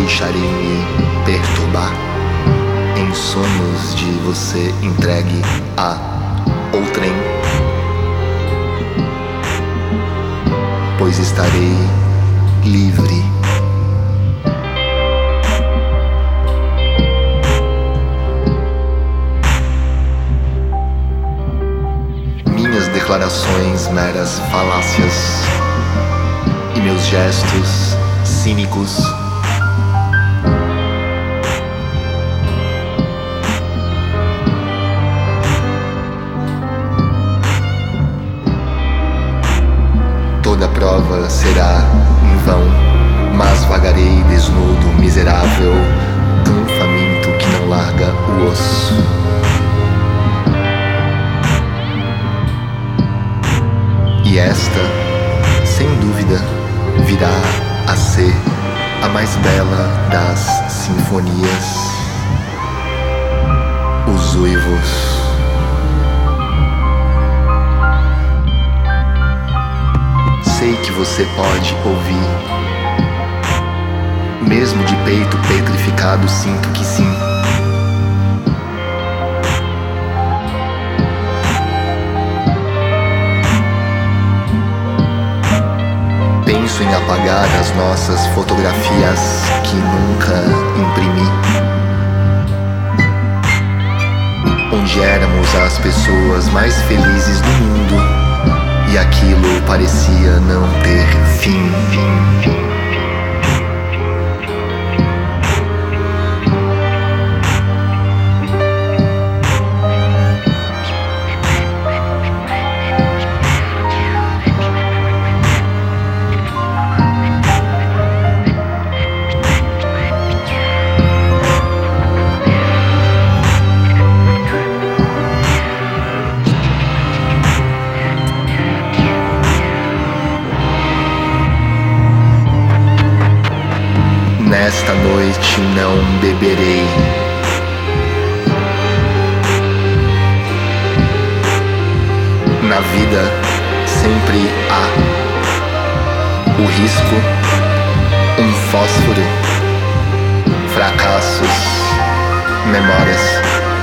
deixarei me perturbar em sonhos de você entregue a outrem, pois estarei livre. Minhas declarações meras falácias e meus gestos cínicos toda prova será em vão, mas vagarei desnudo, miserável, tão faminto que não larga o osso. E esta, sem dúvida, virá a ser a mais bela das sinfonias. Os uivos. Sei que você pode ouvir. Mesmo de peito petrificado, sinto que sim. Penso em apagar as nossas fotografias que nunca imprimi, onde éramos as pessoas mais felizes do mundo e aquilo parecia não ter fim. Nesta noite não beberei. Na vida sempre há o risco, um fósforo, fracassos, memórias.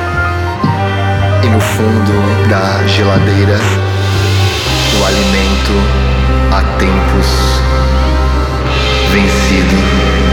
E no fundo da geladeira, o alimento há tempos vencido.